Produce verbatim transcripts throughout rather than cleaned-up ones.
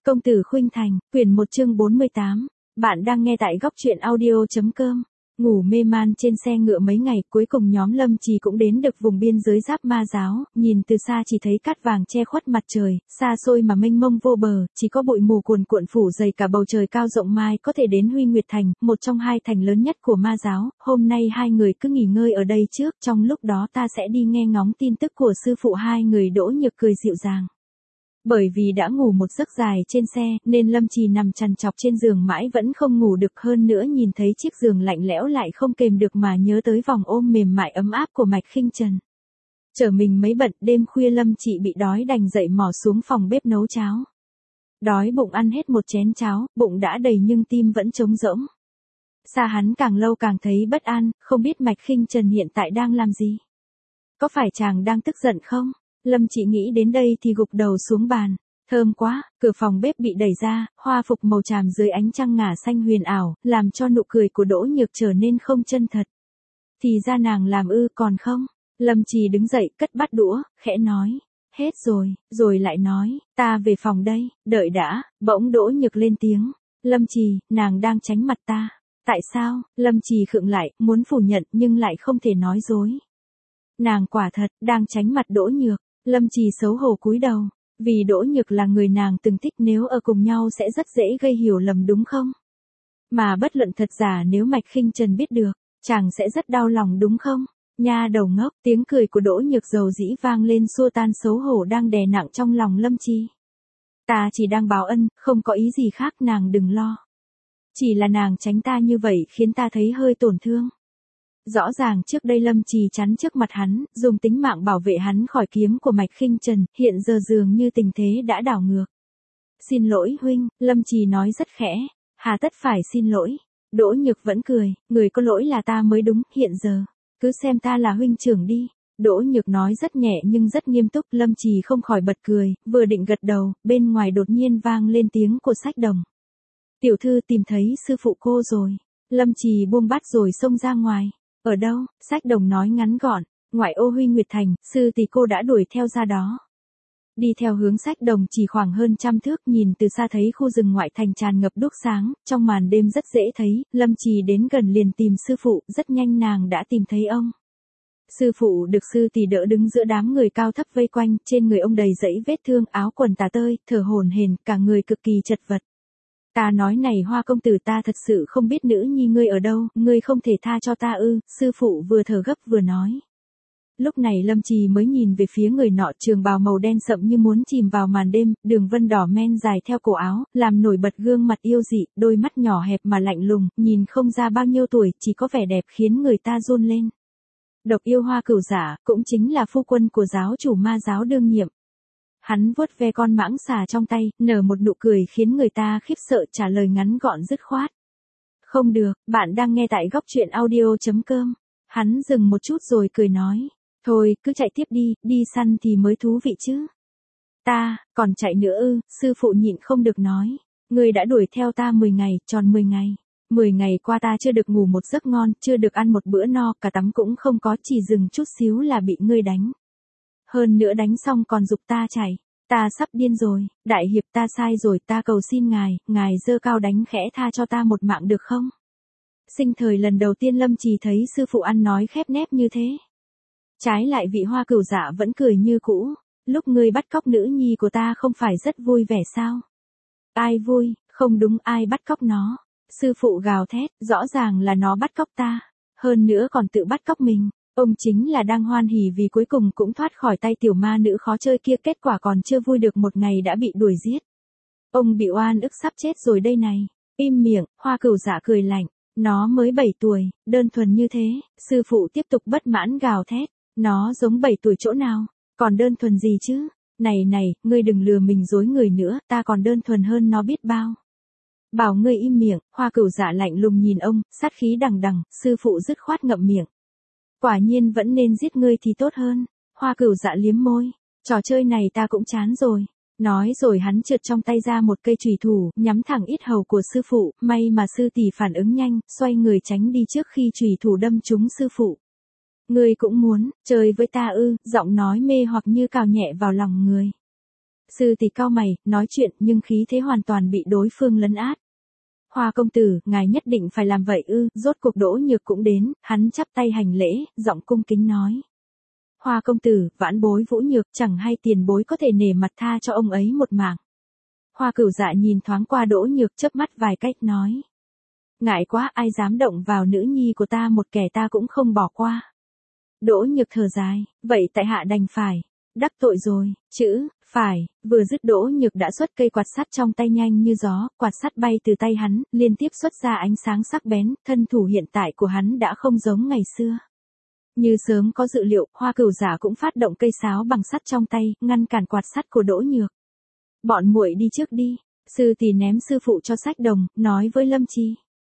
Công tử Khuynh Thành, quyển một chương bốn mươi tám. Bạn đang nghe tại góc truyện audio.com. Ngủ mê man trên xe ngựa mấy ngày, cuối cùng nhóm Lâm Trì cũng đến được vùng biên giới giáp Ma giáo, nhìn từ xa chỉ thấy cát vàng che khuất mặt trời, xa xôi mà mênh mông vô bờ, chỉ có bụi mù cuồn cuộn phủ dày cả bầu trời cao rộng mai có thể đến Huy Nguyệt Thành, một trong hai thành lớn nhất của Ma giáo. Hôm nay hai người cứ nghỉ ngơi ở đây trước, trong lúc đó ta sẽ đi nghe ngóng tin tức của sư phụ hai người. Đỗ Nhược cười dịu dàng. Bởi vì đã ngủ một giấc dài trên xe, nên Lâm Trì nằm trằn trọc trên giường mãi vẫn không ngủ được, hơn nữa nhìn thấy chiếc giường lạnh lẽo lại không kềm được mà nhớ tới vòng ôm mềm mại ấm áp của Mạch Khinh Trần. Chở mình mấy bận, đêm khuya Lâm Trì bị đói đành dậy mò xuống phòng bếp nấu cháo. Đói bụng ăn hết một chén cháo, bụng đã đầy nhưng tim vẫn trống rỗng. Xa hắn càng lâu càng thấy bất an, không biết Mạch Khinh Trần hiện tại đang làm gì. Có phải chàng đang tức giận không? Lâm Chỉ nghĩ đến đây thì gục đầu xuống bàn. Thơm quá, cửa phòng bếp bị đẩy ra, hoa phục màu tràm dưới ánh trăng ngả xanh huyền ảo, làm cho nụ cười của Đỗ Nhược trở nên không chân thật. Thì ra nàng làm ư, còn không? Lâm Trì đứng dậy, cất bát đũa, khẽ nói. Hết rồi, rồi lại nói, ta về phòng đây, đợi đã. Bỗng Đỗ Nhược lên tiếng. Lâm Trì, nàng đang tránh mặt ta. Tại sao? Lâm Trì khựng lại, muốn phủ nhận nhưng lại không thể nói dối. Nàng quả thật, đang tránh mặt Đỗ Nhược. Lâm Trì xấu hổ cúi đầu, vì Đỗ Nhược là người nàng từng thích, nếu ở cùng nhau sẽ rất dễ gây hiểu lầm đúng không? Mà bất luận thật giả nếu Mạch Khinh Trần biết được, chàng sẽ rất đau lòng đúng không? Nha đầu ngốc, tiếng cười của Đỗ Nhược dầu dĩ vang lên xua tan xấu hổ đang đè nặng trong lòng Lâm Trì. Ta chỉ đang báo ân, không có ý gì khác, nàng đừng lo. Chỉ là nàng tránh ta như vậy khiến ta thấy hơi tổn thương. Rõ ràng trước đây Lâm Trì chắn trước mặt hắn, dùng tính mạng bảo vệ hắn khỏi kiếm của Mạch Khinh Trần, hiện giờ dường như tình thế đã đảo ngược. Xin lỗi huynh, Lâm Trì nói rất khẽ, hà tất phải xin lỗi. Đỗ Nhược vẫn cười, người có lỗi là ta mới đúng, hiện giờ, cứ xem ta là huynh trưởng đi. Đỗ Nhược nói rất nhẹ nhưng rất nghiêm túc, Lâm Trì không khỏi bật cười, vừa định gật đầu, bên ngoài đột nhiên vang lên tiếng của Sách Đồng. Tiểu thư tìm thấy sư phụ cô rồi. Lâm Trì buông bát rồi xông ra ngoài. Ở đâu? Sách Đồng nói ngắn gọn, ngoại ô Huy Nguyệt Thành, sư tỷ cô đã đuổi theo ra đó. Đi theo hướng Sách Đồng chỉ khoảng hơn trăm thước, nhìn từ xa thấy khu rừng ngoại thành tràn ngập đuốc sáng, trong màn đêm rất dễ thấy. Lâm Trì đến gần liền tìm sư phụ, rất nhanh nàng đã tìm thấy ông. Sư phụ được sư tỷ đỡ đứng giữa đám người cao thấp vây quanh, trên người ông đầy dẫy vết thương, áo quần tả tơi, thở hổn hển, cả người cực kỳ chật vật. Ta nói này Hoa công tử, ta thật sự không biết nữ nhi ngươi ở đâu, ngươi không thể tha cho ta ư? Sư phụ vừa thở gấp vừa nói. Lúc này Lâm Trì mới nhìn về phía người nọ, trường bào màu đen sậm như muốn chìm vào màn đêm, đường vân đỏ men dài theo cổ áo, làm nổi bật gương mặt yêu dị, đôi mắt nhỏ hẹp mà lạnh lùng, nhìn không ra bao nhiêu tuổi, chỉ có vẻ đẹp khiến người ta run lên. Độc yêu Hoa Cửu Giả, cũng chính là phu quân của giáo chủ Ma giáo đương nhiệm. Hắn vuốt ve con mãng xà trong tay, nở một nụ cười khiến người ta khiếp sợ, trả lời ngắn gọn dứt khoát. Không được, bạn đang nghe tại góc truyện audio.com. Hắn dừng một chút rồi cười nói. Thôi, cứ chạy tiếp đi, đi săn thì mới thú vị chứ. Ta, còn chạy nữa ư? Sư phụ nhịn không được nói. Ngươi đã đuổi theo ta mười ngày, tròn mười ngày. mười ngày qua ta chưa được ngủ một giấc ngon, chưa được ăn một bữa no, cả tắm cũng không có, chỉ dừng chút xíu là bị ngươi đánh. Hơn nữa đánh xong còn giục ta chạy. Ta sắp điên rồi, đại hiệp ta sai rồi, ta cầu xin ngài, ngài giơ cao đánh khẽ tha cho ta một mạng được không? Sinh thời lần đầu tiên Lâm Trì thấy sư phụ ăn nói khép nép như thế. Trái lại vị Hoa Cửu Giả vẫn cười như cũ. Lúc ngươi bắt cóc nữ nhi của ta không phải rất vui vẻ sao? Ai vui? Không đúng, ai bắt cóc nó? Sư phụ gào thét, rõ ràng là nó bắt cóc ta. Hơn nữa còn tự bắt cóc mình. Ông chính là đang hoan hỉ vì cuối cùng cũng thoát khỏi tay tiểu ma nữ khó chơi kia, kết quả còn chưa vui được một ngày đã bị đuổi giết. Ông bị oan ức sắp chết rồi đây này. Im miệng, Hoa Cửu Giả cười lạnh. Nó mới bảy tuổi, đơn thuần như thế. Sư phụ tiếp tục bất mãn gào thét. Nó giống bảy tuổi chỗ nào? Còn đơn thuần gì chứ? Này này, ngươi đừng lừa mình dối người nữa, ta còn đơn thuần hơn nó biết bao. Bảo ngươi im miệng, Hoa Cửu Giả lạnh lùng nhìn ông, sát khí đằng đằng, sư phụ dứt khoát ngậm miệng. Quả nhiên vẫn nên giết ngươi thì tốt hơn. Hoa Cửu Dạ liếm môi. Trò chơi này ta cũng chán rồi. Nói rồi hắn trượt trong tay ra một cây chùy thủ, nhắm thẳng yết hầu của sư phụ, may mà sư tỷ phản ứng nhanh, xoay người tránh đi trước khi chùy thủ đâm trúng sư phụ. Ngươi cũng muốn, chơi với ta ư? Giọng nói mê hoặc như cào nhẹ vào lòng người. Sư tỷ cau mày, nói chuyện nhưng khí thế hoàn toàn bị đối phương lấn át. Hoa công tử, ngài nhất định phải làm vậy ư? Rốt cuộc Đỗ Nhược cũng đến, hắn chắp tay hành lễ, giọng cung kính nói. Hoa công tử, vãn bối Vũ Nhược, chẳng hay tiền bối có thể nể mặt tha cho ông ấy một mạng. Hoa Cửu Dạ nhìn thoáng qua Đỗ Nhược chớp mắt vài cách nói. Ngại quá, ai dám động vào nữ nhi của ta một kẻ ta cũng không bỏ qua. Đỗ Nhược thở dài, vậy tại hạ đành phải. Đắc tội rồi, chữ, phải, vừa dứt Đỗ Nhược đã xuất cây quạt sắt trong tay nhanh như gió, quạt sắt bay từ tay hắn, liên tiếp xuất ra ánh sáng sắc bén, thân thủ hiện tại của hắn đã không giống ngày xưa. Như sớm có dự liệu, Hoa Cửu Dạ cũng phát động cây sáo bằng sắt trong tay, ngăn cản quạt sắt của Đỗ Nhược. Bọn muội đi trước đi, sư tỷ ném sư phụ cho Sách Đồng, nói với Lâm Trì.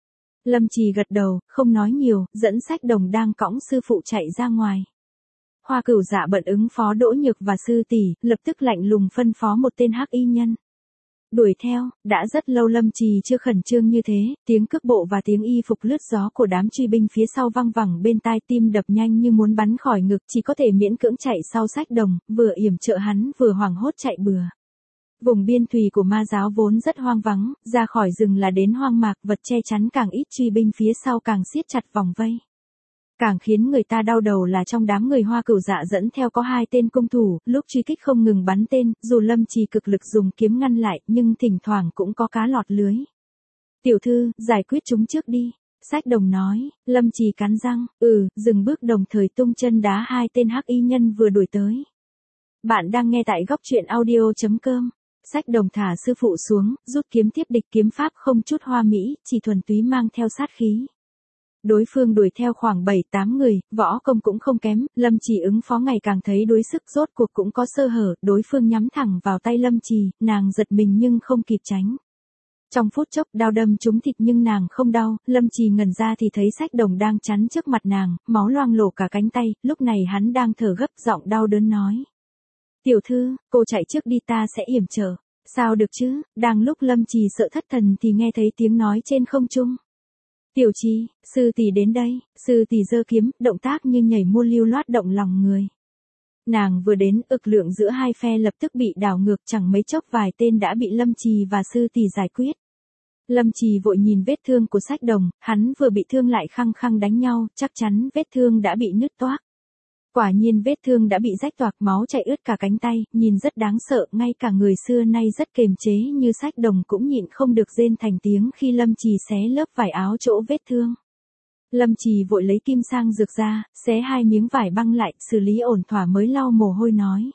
Lâm Trì gật đầu, không nói nhiều, dẫn Sách Đồng đang cõng sư phụ chạy ra ngoài. Hoa Cửu Dạ bận ứng phó Đỗ Nhược và sư tỷ, lập tức lạnh lùng phân phó một tên hắc y nhân. Đuổi theo, đã rất lâu Lâm Trì chưa khẩn trương như thế, tiếng cước bộ và tiếng y phục lướt gió của đám truy binh phía sau văng vẳng bên tai, tim đập nhanh như muốn bắn khỏi ngực, chỉ có thể miễn cưỡng chạy sau Sách Đồng, vừa yểm trợ hắn vừa hoảng hốt chạy bừa. Vùng biên thùy của ma giáo vốn rất hoang vắng, ra khỏi rừng là đến hoang mạc, vật che chắn càng ít, truy binh phía sau càng siết chặt vòng vây. Càng khiến người ta đau đầu là trong đám người Hoa Cửu Dạ dẫn theo có hai tên cung thủ, lúc truy kích không ngừng bắn tên, dù Lâm Trì cực lực dùng kiếm ngăn lại, nhưng thỉnh thoảng cũng có cá lọt lưới. Tiểu thư, giải quyết chúng trước đi. Sách Đồng nói, Lâm Trì cắn răng, ừ, dừng bước đồng thời tung chân đá hai tên hắc y nhân vừa đuổi tới. Bạn đang nghe tại góc truyện audio chấm com. Sách Đồng thả sư phụ xuống, rút kiếm tiếp địch, kiếm pháp không chút hoa mỹ, chỉ thuần túy mang theo sát khí. Đối phương đuổi theo khoảng bảy tám người, võ công cũng không kém, Lâm Trì ứng phó ngày càng thấy đuối sức, rốt cuộc cũng có sơ hở, đối phương nhắm thẳng vào tay Lâm Trì, nàng giật mình nhưng không kịp tránh. Trong phút chốc đao đâm trúng thịt nhưng nàng không đau, Lâm Trì ngẩn ra thì thấy Sách Đồng đang chắn trước mặt nàng, máu loang lổ cả cánh tay, lúc này hắn đang thở gấp, giọng đau đớn nói. Tiểu thư, cô chạy trước đi, ta sẽ yểm trợ. Sao được chứ? Đang lúc Lâm Trì sợ thất thần thì nghe thấy tiếng nói trên không trung. Tiểu Trì, sư tỷ đến đây. Sư tỷ giơ kiếm, động tác như nhảy mua lưu loát động lòng người. Nàng vừa đến, ực lượng giữa hai phe lập tức bị đảo ngược, chẳng mấy chốc vài tên đã bị Lâm Trì và sư tỷ giải quyết. Lâm Trì vội nhìn vết thương của Sách Đồng, hắn vừa bị thương lại khăng khăng đánh nhau, chắc chắn vết thương đã bị nứt toác. Quả nhiên vết thương đã bị rách toạc, máu chảy ướt cả cánh tay, nhìn rất đáng sợ, ngay cả người xưa nay rất kiềm chế như Sách Đồng cũng nhịn không được rên thành tiếng khi Lâm Trì xé lớp vải áo chỗ vết thương. Lâm Trì vội lấy kim sang dược ra, xé hai miếng vải băng lại, xử lý ổn thỏa mới lau mồ hôi nói.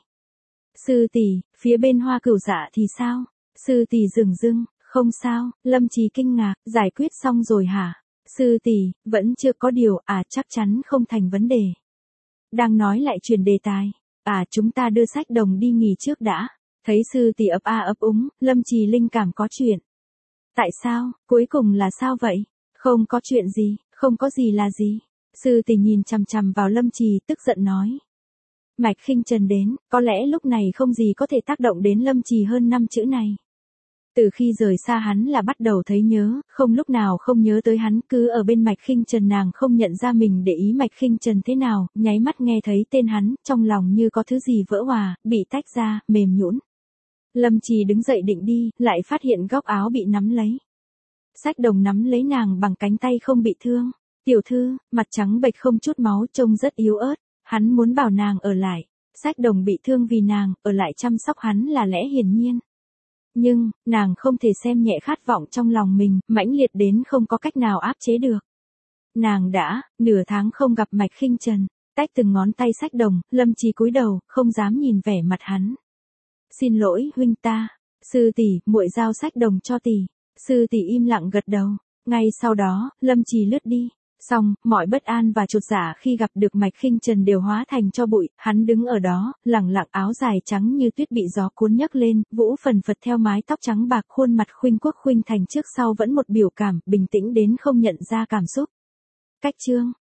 Sư tỷ, phía bên Hoa Cửu Dạ thì sao? Sư tỷ dửng dưng, không sao. Lâm Trì kinh ngạc, giải quyết xong rồi hả? Sư tỷ, vẫn chưa có điều, à chắc chắn không thành vấn đề. Đang nói lại chuyển đề tài. À chúng ta đưa Sách Đồng đi nghỉ trước đã. Thấy sư tỷ ấp a ấp úng, Lâm Trì linh cảm có chuyện. Tại sao, cuối cùng là sao vậy? Không có chuyện gì, không có gì là gì. Sư tỷ nhìn chằm chằm vào Lâm Trì tức giận nói. Mạch Khinh Trần đến, có lẽ lúc này không gì có thể tác động đến Lâm Trì hơn năm chữ này. Từ khi rời xa hắn là bắt đầu thấy nhớ, không lúc nào không nhớ tới hắn, cứ ở bên Mạch Khinh Trần nàng không nhận ra mình để ý Mạch Khinh Trần thế nào, nháy mắt nghe thấy tên hắn, trong lòng như có thứ gì vỡ hòa, bị tách ra, mềm nhũn. Lâm Trì đứng dậy định đi, lại phát hiện góc áo bị nắm lấy. Sách Đồng nắm lấy nàng bằng cánh tay không bị thương. Tiểu thư, mặt trắng bệch không chút máu, trông rất yếu ớt, hắn muốn bảo nàng ở lại. Sách Đồng bị thương vì nàng, ở lại chăm sóc hắn là lẽ hiển nhiên. Nhưng, nàng không thể xem nhẹ khát vọng trong lòng mình, mãnh liệt đến không có cách nào áp chế được. Nàng đã, nửa tháng không gặp Mạch Khinh Trần, tách từng ngón tay Sách Đồng, Lâm Trì cúi đầu, không dám nhìn vẻ mặt hắn. Xin lỗi huynh ta, sư tỷ, muội giao Sách Đồng cho tỷ. Sư tỷ im lặng gật đầu, ngay sau đó, Lâm Trì lướt đi. Xong, mọi bất an và chột dạ khi gặp được Mạch Khinh Trần đều hóa thành cho bụi, hắn đứng ở đó, lẳng lặng, áo dài trắng như tuyết bị gió cuốn nhấc lên, vũ phần phật theo mái tóc trắng bạc, khuôn mặt khuynh quốc khuynh thành, trước sau vẫn một biểu cảm, bình tĩnh đến không nhận ra cảm xúc. Cách chương